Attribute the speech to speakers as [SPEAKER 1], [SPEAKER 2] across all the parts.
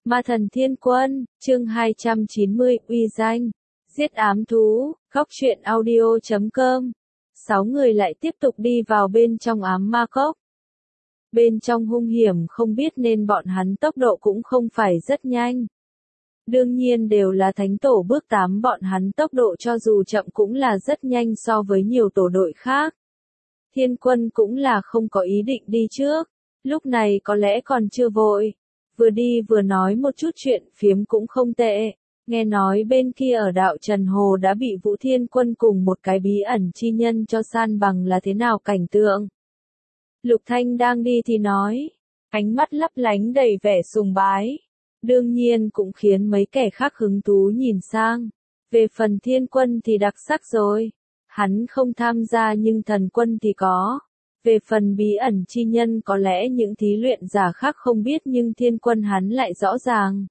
[SPEAKER 1] Ma thần thiên quân, chương 290, uy danh, giết ám thú, góc truyện audio.com. 6 người lại tiếp tục đi vào bên trong ám ma cốc. Bên trong hung hiểm không biết nên bọn hắn tốc độ cũng không phải rất nhanh. Đương nhiên đều là thánh tổ bước 8, bọn hắn tốc độ cho dù chậm cũng là rất nhanh so với nhiều tổ đội khác. Thiên quân cũng là không có ý định đi trước, lúc này có lẽ còn chưa vội. Vừa đi vừa nói một chút chuyện phiếm cũng không tệ. Nghe nói bên kia ở đạo Trần Hồ đã bị Vũ Thiên Quân cùng một cái bí ẩn chi nhân cho san bằng là thế nào cảnh tượng. Lục Thanh đang đi thì nói, ánh mắt lấp lánh đầy vẻ sùng bái. Đương nhiên cũng khiến mấy kẻ khác hứng thú nhìn sang. Về phần Thiên Quân thì đặc sắc rồi. Hắn không tham gia nhưng thần quân thì có. Về phần bí ẩn chi nhân có lẽ những thí luyện giả khác không biết nhưng Thiên Quân hắn lại rõ ràng.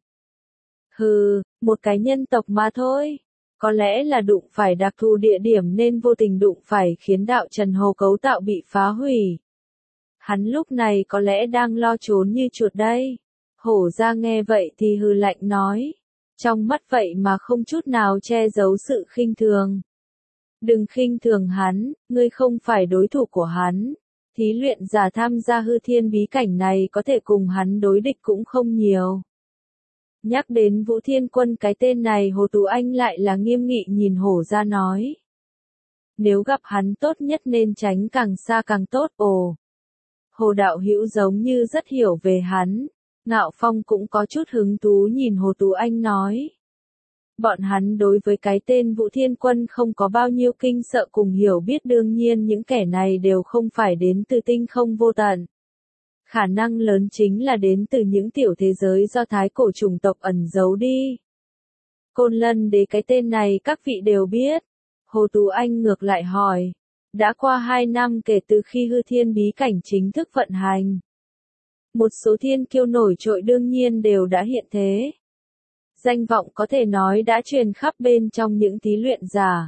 [SPEAKER 1] Hừ, một cái nhân tộc mà thôi. Có lẽ là đụng phải đặc thù địa điểm nên vô tình đụng phải khiến đạo Trần Hồ cấu tạo bị phá hủy. Hắn lúc này có lẽ đang lo trốn như chuột đây. Hổ ra nghe vậy thì hừ lạnh nói. Trong mắt vậy mà không chút nào che giấu sự khinh thường. Đừng khinh thường hắn, ngươi không phải đối thủ của hắn. Thí luyện giả tham gia hư thiên bí cảnh này có thể cùng hắn đối địch cũng không nhiều. Nhắc đến Vũ Thiên Quân cái tên này Hồ Tú Anh lại là nghiêm nghị nhìn Hổ ra nói. Nếu gặp hắn tốt nhất nên tránh càng xa càng tốt. Ồ! Hồ đạo hữu giống như rất hiểu về hắn. Ngạo Phong cũng có chút hứng thú nhìn Hồ Tú Anh nói. Bọn hắn đối với cái tên Vũ Thiên Quân không có bao nhiêu kinh sợ cùng hiểu biết, đương nhiên những kẻ này đều không phải đến từ tinh không vô tận. Khả năng lớn chính là đến từ những tiểu thế giới do thái cổ chủng tộc ẩn giấu đi. Côn Lân Đế cái tên này các vị đều biết. Hồ Tú Anh ngược lại hỏi. Đã qua 2 năm kể từ khi hư thiên bí cảnh chính thức vận hành. Một số thiên kiêu nổi trội đương nhiên đều đã hiện thế. Danh vọng có thể nói đã truyền khắp bên trong những thí luyện giả.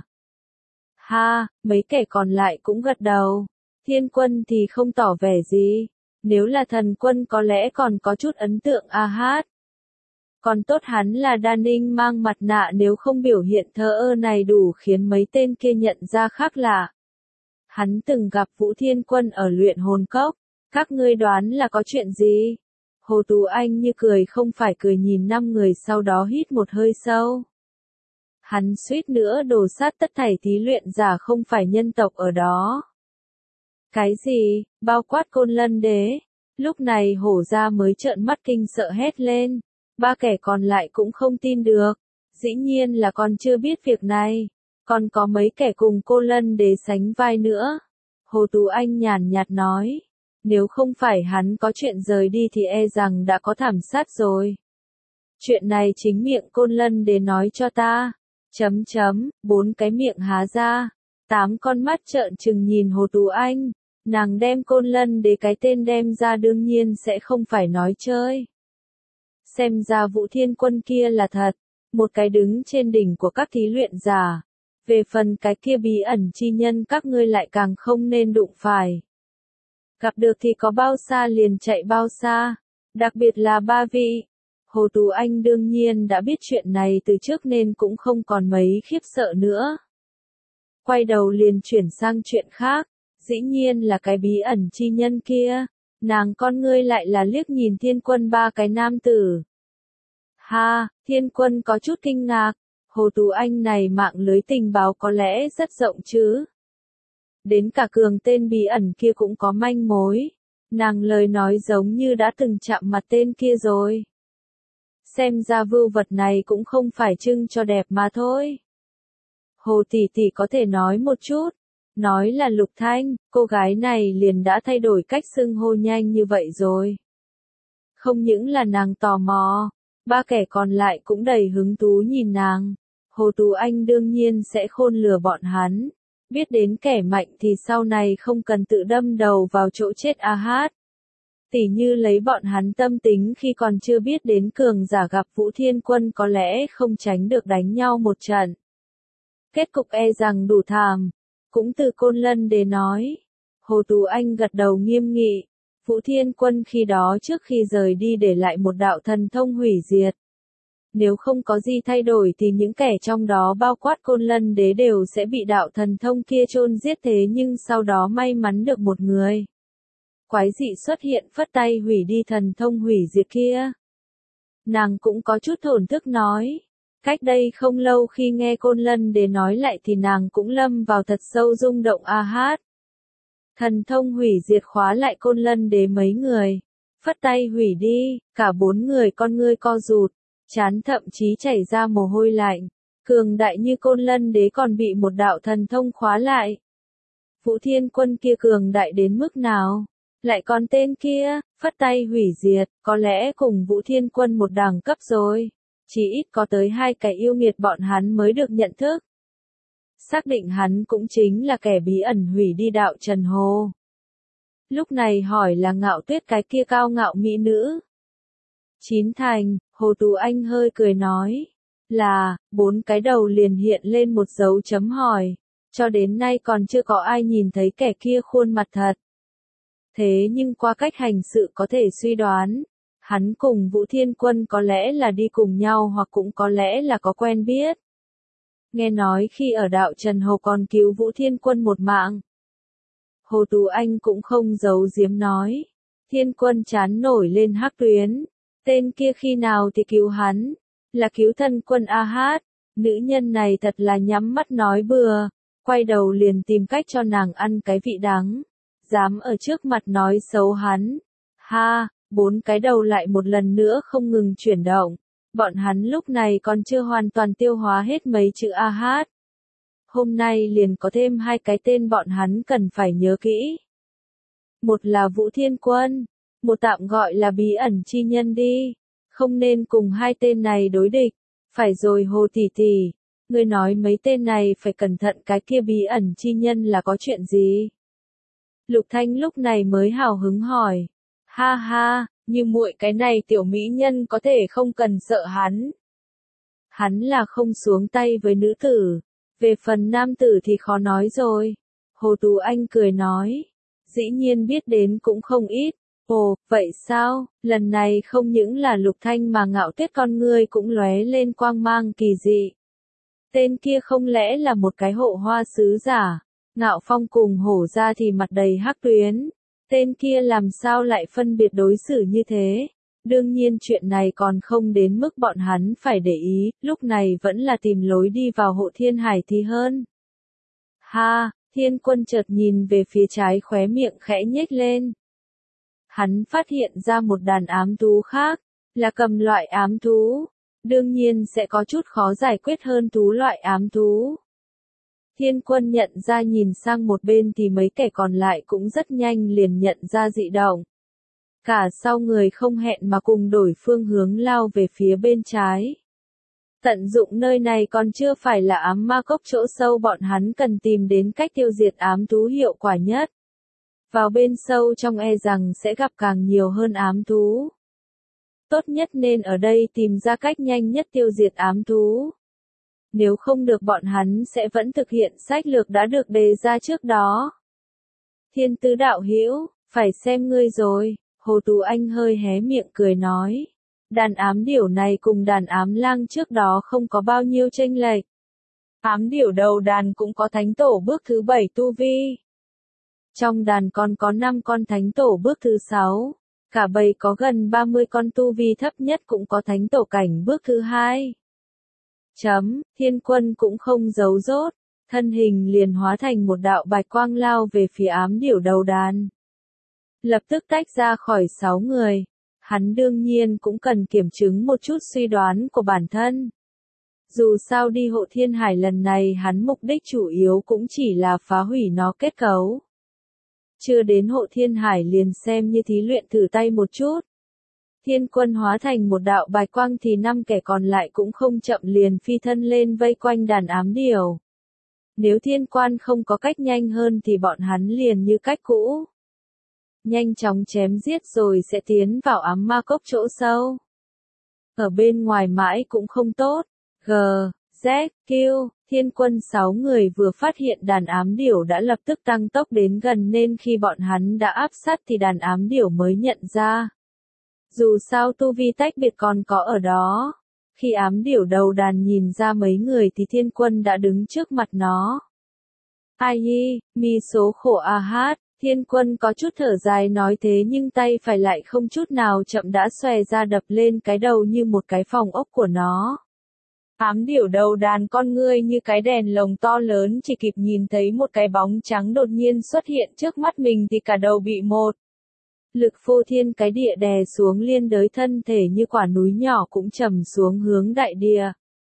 [SPEAKER 1] Ha, mấy kẻ còn lại cũng gật đầu. Thiên Quân thì không tỏ vẻ gì. Nếu là thần quân có lẽ còn có chút ấn tượng hát. Còn tốt hắn là Đa Ninh mang mặt nạ, nếu không biểu hiện thờ ơ này đủ khiến mấy tên kia nhận ra khác lạ. Hắn từng gặp Vũ Thiên Quân ở luyện hồn cốc. Các ngươi đoán là có chuyện gì? Hồ Tú Anh như cười không phải cười nhìn 5 người sau đó hít một hơi sâu. Hắn suýt nữa đổ sát tất thảy thí luyện giả không phải nhân tộc ở đó. Cái gì? Bao quát Côn Lân Đế. Lúc này Hổ ra mới trợn mắt kinh sợ hét lên. 3 kẻ còn lại cũng không tin được. Dĩ nhiên là còn chưa biết việc này. Còn có mấy kẻ cùng Côn Lân Đế sánh vai nữa. Hồ Tú Anh nhàn nhạt nói. Nếu không phải hắn có chuyện rời đi thì e rằng đã có thảm sát rồi. Chuyện này chính miệng Côn Lân Đế nói cho ta. 4 cái miệng há ra. 8 con mắt trợn trừng nhìn Hồ Tú Anh. Nàng đem Côn Lân Đế cái tên đem ra đương nhiên sẽ không phải nói chơi. Xem ra Vũ Thiên Quân kia là thật. Một cái đứng trên đỉnh của các thí luyện giả. Về phần cái kia bí ẩn chi nhân các ngươi lại càng không nên đụng phải. Gặp được thì có bao xa liền chạy bao xa. Đặc biệt là 3 vị. Hồ Tú Anh đương nhiên đã biết chuyện này từ trước nên cũng không còn mấy khiếp sợ nữa. Quay đầu liền chuyển sang chuyện khác. Dĩ nhiên là cái bí ẩn chi nhân kia. Nàng con ngươi lại là liếc nhìn Thiên Quân 3 cái nam tử. Ha, Thiên Quân có chút kinh ngạc. Hồ Tú Anh này mạng lưới tình báo có lẽ rất rộng chứ. Đến cả Cường tên bí ẩn kia cũng có manh mối. Nàng lời nói giống như đã từng chạm mặt tên kia rồi. Xem ra vưu vật này cũng không phải trưng cho đẹp mà thôi. Hồ tỷ tỷ có thể nói một chút. Nói là Lục Thanh, cô gái này liền đã thay đổi cách xưng hô nhanh như vậy rồi. Không những là nàng tò mò, 3 kẻ còn lại cũng đầy hứng thú nhìn nàng. Hồ Tú Anh đương nhiên sẽ khôn lừa bọn hắn. Biết đến kẻ mạnh thì sau này không cần tự đâm đầu vào chỗ chết hát. Tỉ như lấy bọn hắn tâm tính khi còn chưa biết đến cường giả gặp Vũ Thiên Quân có lẽ không tránh được đánh nhau một trận. Kết cục e rằng đủ thảm. Cũng từ Côn Lân Đế nói. Hồ Tú Anh gật đầu nghiêm nghị. Vũ Thiên Quân khi đó trước khi rời đi để lại một đạo thần thông hủy diệt. Nếu không có gì thay đổi thì những kẻ trong đó bao quát Côn Lân Đế đều sẽ bị đạo thần thông kia chôn giết, thế nhưng sau đó may mắn được một người quái dị xuất hiện phất tay hủy đi thần thông hủy diệt kia. Nàng cũng có chút thổn thức nói. Cách đây không lâu khi nghe Côn Lân Đế nói lại thì nàng cũng lâm vào thật sâu rung động a hát. Thần thông hủy diệt khóa lại Côn Lân Đế mấy người. Phất tay hủy đi, cả 4 người con ngươi co rụt, trán thậm chí chảy ra mồ hôi lạnh. Cường đại như Côn Lân Đế còn bị một đạo thần thông khóa lại. Vũ Thiên Quân kia cường đại đến mức nào? Lại còn tên kia, phất tay hủy diệt, có lẽ cùng Vũ Thiên Quân một đẳng cấp rồi. Chỉ ít có tới 2 cái yêu nghiệt bọn hắn mới được nhận thức. Xác định hắn cũng chính là kẻ bí ẩn hủy đi đạo Trần Hồ. Lúc này hỏi là Ngạo Tuyết cái kia cao ngạo mỹ nữ. Chín thành, Hồ Tú Anh hơi cười nói. Là, 4 cái đầu liền hiện lên một dấu chấm hỏi. Cho đến nay còn chưa có ai nhìn thấy kẻ kia khuôn mặt thật. Thế nhưng qua cách hành sự có thể suy đoán. Hắn cùng Vũ Thiên Quân có lẽ là đi cùng nhau hoặc cũng có lẽ là có quen biết. Nghe nói khi ở đạo Trần Hồ còn cứu Vũ Thiên Quân một mạng. Hồ Tú Anh cũng không giấu giếm nói. Thiên Quân chán nổi lên hắc tuyến. Tên kia khi nào thì cứu hắn. Là cứu thân quân a hát. Nữ nhân này thật là nhắm mắt nói bừa. Quay đầu liền tìm cách cho nàng ăn cái vị đắng. Dám ở trước mặt nói xấu hắn. Ha, 4 cái đầu lại một lần nữa không ngừng chuyển động. Bọn hắn lúc này còn chưa hoàn toàn tiêu hóa hết mấy chữ a hát. Hôm nay liền có thêm 2 cái tên bọn hắn cần phải nhớ kỹ. Một là Vũ Thiên Quân, một tạm gọi là bí ẩn chi nhân đi. Không nên cùng 2 tên này đối địch. Phải rồi Hồ tỷ tỷ, ngươi nói mấy tên này phải cẩn thận, cái kia bí ẩn chi nhân là có chuyện gì? Lục Thanh lúc này mới hào hứng hỏi. Ha ha, như muội cái này tiểu mỹ nhân có thể không cần sợ hắn. Hắn là không xuống tay với nữ tử. Về phần nam tử thì khó nói rồi. Hồ Tú Anh cười nói. Dĩ nhiên biết đến cũng không ít. Ồ, vậy sao? Lần này không những là Lục Thanh mà Ngạo Tuyết con ngươi cũng lóe lên quang mang kỳ dị. Tên kia không lẽ là một cái hộ hoa sứ giả? Ngạo Phong cùng Hổ ra thì mặt đầy hắc tuyến. Tên kia làm sao lại phân biệt đối xử như thế? Đương nhiên chuyện này còn không đến mức bọn hắn phải để ý, lúc này vẫn là tìm lối đi vào Hộ Thiên Hải thì hơn. Ha, Thiên Quân chợt nhìn về phía trái, khóe miệng khẽ nhếch lên. Hắn phát hiện ra một đàn ám thú khác, là cầm loại ám thú. Đương nhiên sẽ có chút khó giải quyết hơn thú loại ám thú. Thiên Quân nhận ra, nhìn sang một bên thì mấy kẻ còn lại cũng rất nhanh liền nhận ra dị động. Cả sau người không hẹn mà cùng đổi phương hướng lao về phía bên trái. Tận dụng nơi này còn chưa phải là ám ma cốc chỗ sâu, bọn hắn cần tìm đến cách tiêu diệt ám thú hiệu quả nhất. Vào bên sâu trong e rằng sẽ gặp càng nhiều hơn ám thú. Tốt nhất nên ở đây tìm ra cách nhanh nhất tiêu diệt ám thú. Nếu không được bọn hắn sẽ vẫn thực hiện sách lược đã được đề ra trước đó. Thiên Tứ đạo hữu, phải xem ngươi rồi. Hồ Tú Anh hơi hé miệng cười nói. Đàn ám điểu này cùng đàn ám lang trước đó không có bao nhiêu chênh lệch. Ám điểu đầu đàn cũng có thánh tổ bước thứ 7 tu vi. Trong đàn còn có 5 con thánh tổ bước thứ 6. Cả bầy có gần 30 con tu vi thấp nhất cũng có thánh tổ cảnh bước thứ 2. Thiên Quân cũng không giấu dốt. Thân hình liền hóa thành một đạo bạch quang lao về phía ám điểu đầu đàn. Lập tức tách ra khỏi 6 người. Hắn đương nhiên cũng cần kiểm chứng một chút suy đoán của bản thân. Dù sao đi Hộ Thiên Hải lần này hắn mục đích chủ yếu cũng chỉ là phá hủy nó kết cấu. Chưa đến Hộ Thiên Hải liền xem như thí luyện thử tay một chút. Thiên Quân hóa thành một đạo bạch quang thì 5 kẻ còn lại cũng không chậm liền phi thân lên vây quanh đàn ám điểu. Nếu Thiên Quan không có cách nhanh hơn thì bọn hắn liền như cách cũ. Nhanh chóng chém giết rồi sẽ tiến vào ám ma cốc chỗ sâu. Ở bên ngoài mãi cũng không tốt. Z, Q, Thiên Quân 6 người vừa phát hiện đàn ám điểu đã lập tức tăng tốc đến gần nên khi bọn hắn đã áp sát thì đàn ám điểu mới nhận ra. Dù sao tu vi tách biệt còn có ở đó. Khi ám điểu đầu đàn nhìn ra mấy người thì Thiên Quân đã đứng trước mặt nó. Ai hi, mi số khổ a hát, Thiên Quân có chút thở dài nói thế nhưng tay phải lại không chút nào chậm đã xòe ra đập lên cái đầu như một cái phòng ốc của nó. Ám điểu đầu đàn con ngươi như cái đèn lồng to lớn chỉ kịp nhìn thấy một cái bóng trắng đột nhiên xuất hiện trước mắt mình thì cả đầu bị một lực phô thiên cái địa đè xuống liên đới thân thể như quả núi nhỏ cũng trầm xuống hướng đại địa.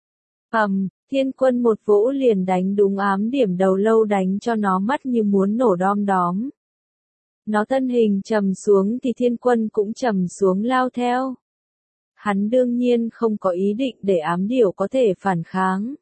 [SPEAKER 1] Thiên Quân một vỗ liền đánh đúng ám điểm đầu lâu đánh cho nó mắt như muốn nổ đom đóm. Nó thân hình trầm xuống thì Thiên Quân cũng trầm xuống lao theo. Hắn đương nhiên không có ý định để ám điểu có thể phản kháng.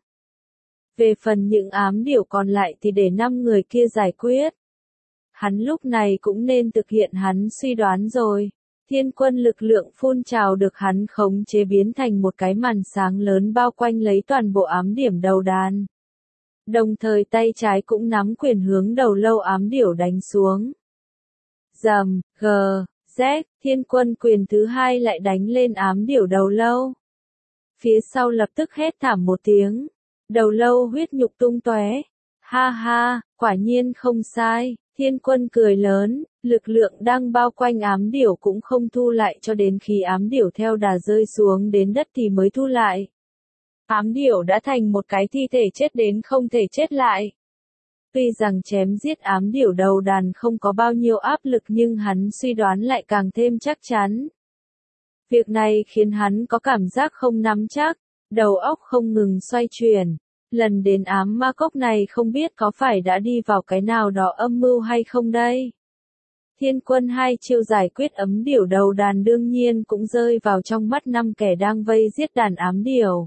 [SPEAKER 1] Về phần những ám điểu còn lại thì để 5 người kia giải quyết. Hắn lúc này cũng nên thực hiện hắn suy đoán rồi. Thiên Quân lực lượng phun trào được hắn khống chế biến thành một cái màn sáng lớn bao quanh lấy toàn bộ ám điểm đầu đàn. Đồng thời tay trái cũng nắm quyền hướng đầu lâu ám điểu đánh xuống. Rầm, G, Z, Thiên Quân quyền thứ hai lại đánh lên ám điểu đầu lâu. Phía sau lập tức hét thảm một tiếng. Đầu lâu huyết nhục tung tóe. Ha ha, quả nhiên không sai. Thiên Quân cười lớn, lực lượng đang bao quanh ám điểu cũng không thu lại cho đến khi ám điểu theo đà rơi xuống đến đất thì mới thu lại. Ám điểu đã thành một cái thi thể chết đến không thể chết lại. Tuy rằng chém giết ám điểu đầu đàn không có bao nhiêu áp lực nhưng hắn suy đoán lại càng thêm chắc chắn. Việc này khiến hắn có cảm giác không nắm chắc, đầu óc không ngừng xoay chuyển. Lần đến ám ma cốc này không biết có phải đã đi vào cái nào đó âm mưu hay không đây. Thiên Quân hai chiêu giải quyết ấm điểu đầu đàn đương nhiên cũng rơi vào trong mắt 5 kẻ đang vây giết đàn ám điểu.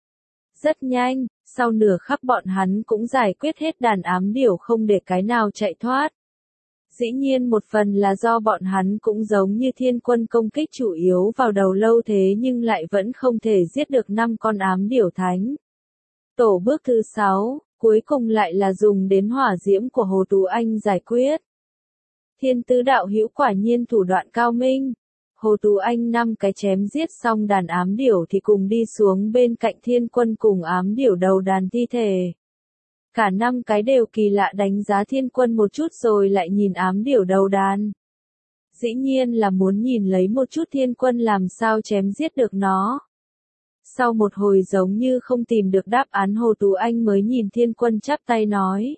[SPEAKER 1] Rất nhanh, sau nửa khắc bọn hắn cũng giải quyết hết đàn ám điểu không để cái nào chạy thoát. Dĩ nhiên một phần là do bọn hắn cũng giống như Thiên Quân công kích chủ yếu vào đầu lâu thế nhưng lại vẫn không thể giết được 5 con ám điểu thánh. Tổ bước thứ 6, cuối cùng lại là dùng đến hỏa diễm của Hồ Tú Anh giải quyết. Thiên Tứ đạo hữu quả nhiên thủ đoạn cao minh. Hồ Tú Anh 5 cái chém giết xong đàn ám điểu thì cùng đi xuống bên cạnh Thiên Quân cùng ám điểu đầu đàn thi thể. Cả 5 cái đều kỳ lạ đánh giá Thiên Quân một chút rồi lại nhìn ám điểu đầu đàn. Dĩ nhiên là muốn nhìn lấy một chút Thiên Quân làm sao chém giết được nó. Sau một hồi giống như không tìm được đáp án Hồ Tú Anh mới nhìn Thiên Quân chắp tay nói.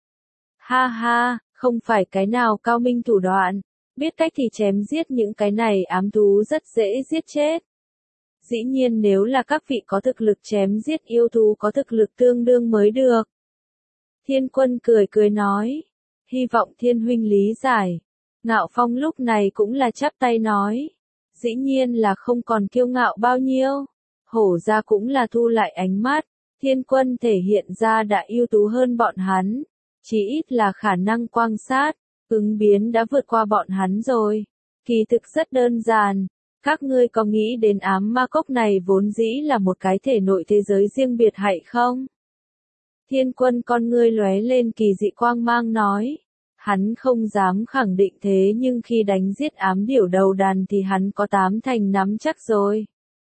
[SPEAKER 1] Ha ha, không phải cái nào cao minh thủ đoạn, biết cách thì chém giết những cái này ám thú rất dễ giết chết. Dĩ nhiên nếu là các vị có thực lực chém giết yêu thú có thực lực tương đương mới được. Thiên Quân cười cười nói. Hy vọng Thiên huynh lý giải. Ngạo Phong lúc này cũng là chắp tay nói. Dĩ nhiên là không còn kiêu ngạo bao nhiêu. Hổ ra cũng là thu lại ánh mắt. Thiên Quân thể hiện ra đã ưu tú hơn bọn hắn. Chỉ ít là khả năng quan sát, ứng biến đã vượt qua bọn hắn rồi. Kỳ thực rất đơn giản. Các ngươi có nghĩ đến ám ma cốc này vốn dĩ là một cái thể nội thế giới riêng biệt hay không? Thiên Quân con ngươi lóe lên kỳ dị quang mang nói. Hắn không dám khẳng định thế nhưng khi đánh giết ám điểu đầu đàn thì hắn có 8 thành nắm chắc rồi.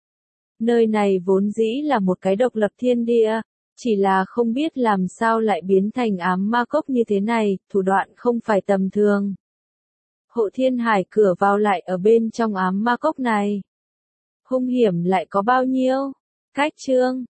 [SPEAKER 1] Nơi này vốn dĩ là một cái độc lập thiên địa, chỉ là không biết làm sao lại biến thành ám ma cốc như thế này, thủ đoạn không phải tầm thường. Hộ Thiên Hải cửa vào lại ở bên trong ám ma cốc này. Hung hiểm lại có bao nhiêu? Cách chương